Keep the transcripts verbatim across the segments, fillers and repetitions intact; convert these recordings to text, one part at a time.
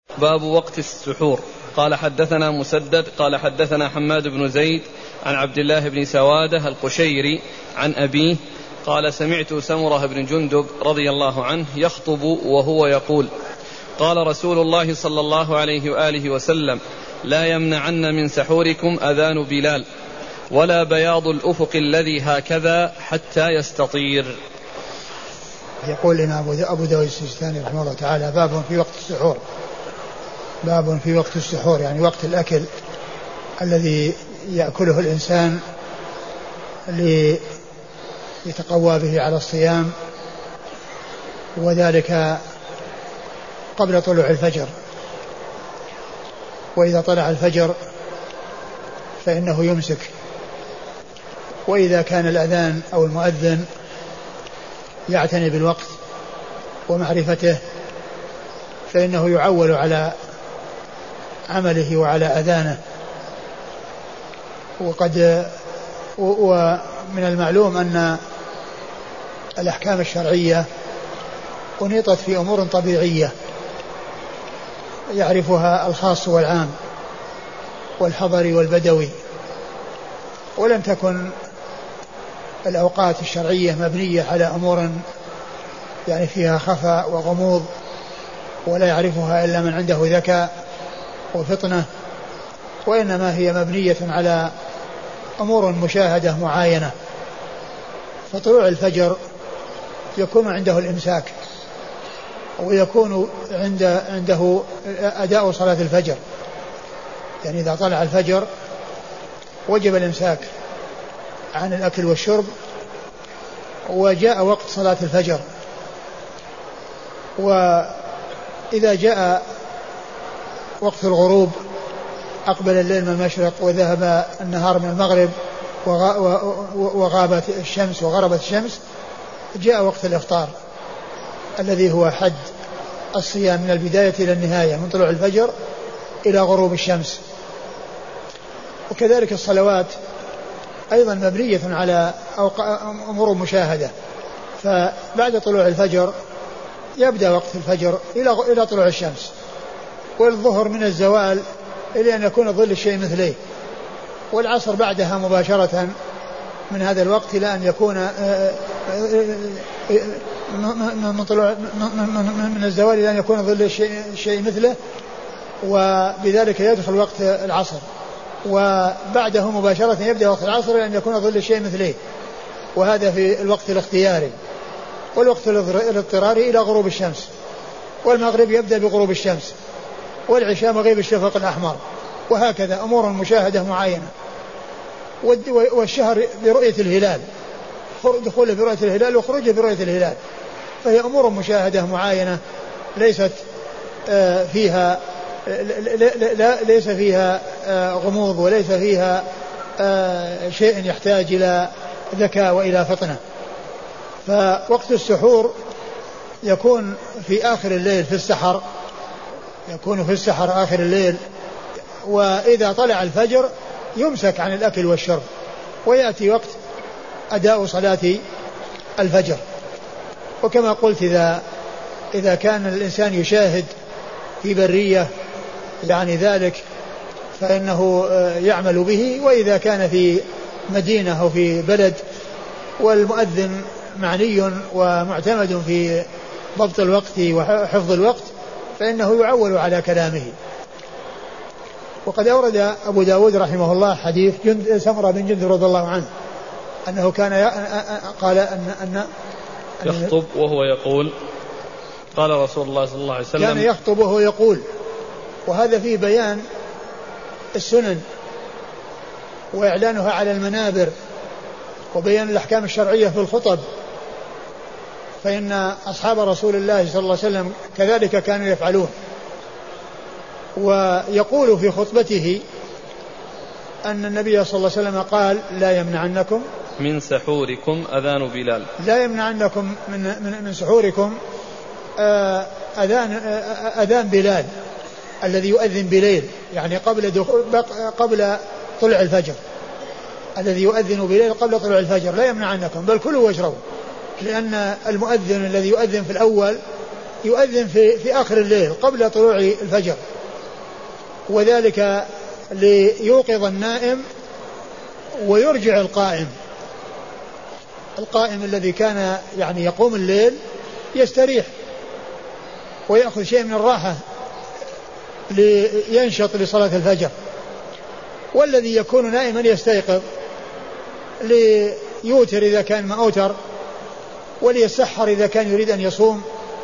باب وقت السحور. قال حدثنا مسدد قال حدثنا حماد بن زيد عن عبد الله بن سوادة القشيري عن أبيه قال سمعت سمرة بن جندب رضي الله عنه يخطب وهو يقول قال رسول الله صلى الله عليه وآله وسلم لا يمنعن من سحوركم أذان بلال ولا بياض الأفق الذي هكذا حتى يستطير. يقول لنا أبو داود السجستاني رحمه الله تعالى باب في وقت السحور. باب في وقت السحور يعني وقت الأكل الذي يأكله الإنسان ليتقوى به على الصيام، وذلك قبل طلوع الفجر. وإذا طلع الفجر فإنه يمسك، وإذا كان الأذان أو المؤذن يعتني بالوقت ومعرفته فإنه يعول على عمله وعلى أذانه. وقد ومن المعلوم أن الأحكام الشرعية أنيطت في أمور طبيعية يعرفها الخاص والعام والحضري والبدوي، ولم تكن الأوقات الشرعية مبنية على أمور يعني فيها خفاء وغموض ولا يعرفها إلا من عنده ذكاء وفطنة، وإنما هي مبنية على أمور مشاهدة معاينة. فطلوع الفجر يكون عنده الإمساك، ويكون عند عنده أداء صلاة الفجر، يعني إذا طلع الفجر وجب الإمساك عن الأكل والشرب، وجاء وقت صلاة الفجر. وإذا جاء وقت الغروب أقبل الليل من المشرق وذهب النهار من المغرب وغابت الشمس وغربت الشمس، جاء وقت الإفطار الذي هو حد الصيام من البداية إلى النهاية من طلوع الفجر إلى غروب الشمس. وكذلك الصلوات أيضا مبنية على أمور مشاهدة، فبعد طلوع الفجر يبدأ وقت الفجر إلى طلوع الشمس، والظهر من الزوال إلى أن يكون ظل الشيء مثليه، والعصر بعدها مباشرة من هذا الوقت إلى أن يكون من طلوع من الزوال إلى أن يكون ظل الشيء مثله، وبذلك يدخل وقت العصر، وبعده مباشرة يبدأ وقت العصر إلى أن يكون ظل الشيء مثليه، وهذا في الوقت الاختياري. والوقت الاضطراري إلى غروب الشمس، والمغرب يبدأ بغروب الشمس، والعشاء مغيب الشفق الأحمر، وهكذا أمور مشاهدة معينة. والشهر برؤية الهلال، دخوله برؤية الهلال وخروجه برؤية الهلال، فهي أمور مشاهدة معينة ليست فيها لا ليس فيها غموض، وليس فيها شيء يحتاج إلى ذكاء وإلى فطنة. فوقت السحور يكون في آخر الليل في السحر، يكون في السحر آخر الليل، وإذا طلع الفجر يمسك عن الأكل والشرب، ويأتي وقت أداء صلاة الفجر. وكما قلت إذا إذا كان الإنسان يشاهد في برية يعني ذلك فإنه يعمل به، وإذا كان في مدينة أو في بلد والمؤذن معني ومعتمد في ضبط الوقت وحفظ الوقت فإنه يعول على كلامه. وقد أورد أبو داود رحمه الله حديث جند سمرة بن جندب رضي الله عنه أنه كان قال أن, أن يخطب وهو يقول قال رسول الله صلى الله عليه وسلم كان يخطب وهو يقول، وهذا فيه بيان السنن وإعلانها على المنابر وبيان الأحكام الشرعية في الخطب، فإن أصحاب رسول الله صلى الله عليه وسلم كذلك كانوا يفعلون. ويقول في خطبته أن النبي صلى الله عليه وسلم قال لا يمنعنكم من سحوركم أذان بلال، لا يمنعنكم من, من, من سحوركم أذان, أذان بلال الذي يؤذن بليل، يعني قبل دخول قبل طلوع الفجر، الذي يؤذن بليل قبل طلوع الفجر لا يمنعنكم بل كلوا واشربوا، لأن المؤذن الذي يؤذن في الأول يؤذن في, في آخر الليل قبل طلوع الفجر، وذلك ليوقظ النائم ويرجع القائم. القائم الذي كان يعني يقوم الليل يستريح ويأخذ شيء من الراحة لينشط لصلاة الفجر، والذي يكون نائما يستيقظ ليوتر إذا كان ما أوتر، وليسحر إذا كان يريد أن يصوم،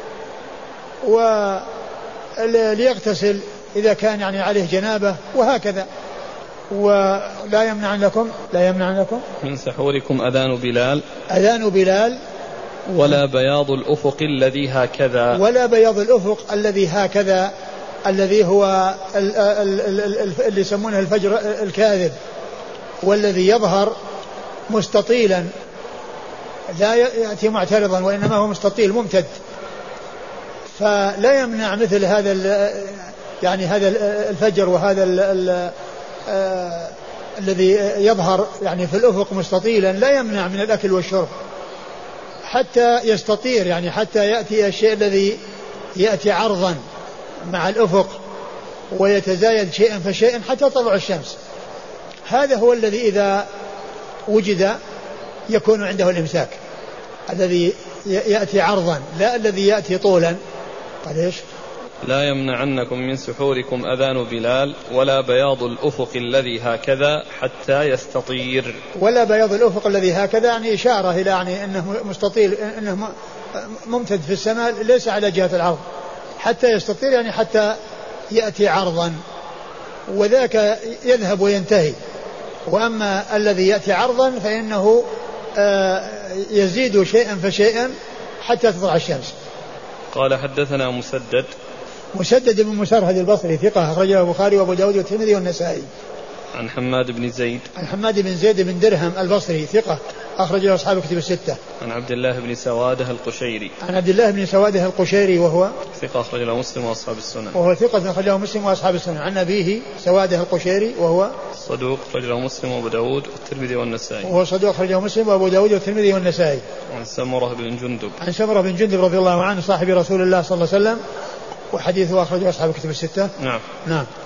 وليغتسل إذا كان يعني عليه جنابة، وهكذا. ولا يمنع لكم لا يمنع لكم من سحوركم أذان بلال أذان بلال ولا بياض الأفق الذي هكذا ولا بياض الأفق الذي هكذا، الذي هو اللي يسمونه الفجر الكاذب، والذي يظهر مستطيلا لا يأتي معترضا وإنما هو مستطيل ممتد. فلا يمنع مثل هذا يعني هذا الفجر وهذا ال ال آه الذي يظهر يعني في الأفق مستطيلا لا يمنع من الأكل والشرب حتى يستطير، يعني حتى يأتي الشيء الذي يأتي عرضا مع الأفق ويتزايد شيئا فشيئا حتى تطلع الشمس. هذا هو الذي إذا وجد يكون عنده الإمساك، الذي يأتي عرضا لا الذي يأتي طولا. قال إيش؟ لا يمنعنكم من سحوركم أذان بلال ولا بياض الأفق الذي هكذا حتى يستطير. ولا بياض الأفق الذي هكذا يعني إشارة إلى يعني أنه مستطيل، أنه ممتد في السماء ليس على جهة العرض، حتى يستطير يعني حتى يأتي عرضا، وذاك يذهب وينتهي. وأما الذي يأتي عرضا فإنه يزيد شيئا فشيئا حتى تطلع الشمس. قال حدثنا مسدد مسدد بن مسرهد البصري ثقة أخرجه البخاري وأبو داود والترمذي والنسائي. عن حماد بن زيد عن حماد بن زيد بن درهم البصري ثقة أخرجه أصحاب كتب الستة. عن عبد الله بن سواده القشيري عن عبد الله بن سواده القشيري وهو ثقة أخرجه مسلم وأصحاب السنن وهو ثقة أخرجه مسلم وأصحاب السنن. عن أبيه سواده القشيري وهو صدوق أخرجه مسلم وأبو داود والترمذي والنسائي. وهو صدوق أخرجه مسلم وأبو داود والترمذي والنسائي. عن سمرة بن جندب عن سمرة بن جندب رضي الله عنه صاحب رسول الله صلى الله عليه وسلم، وحديثه أخرجه أصحاب كتب الستة. نعم. نعم.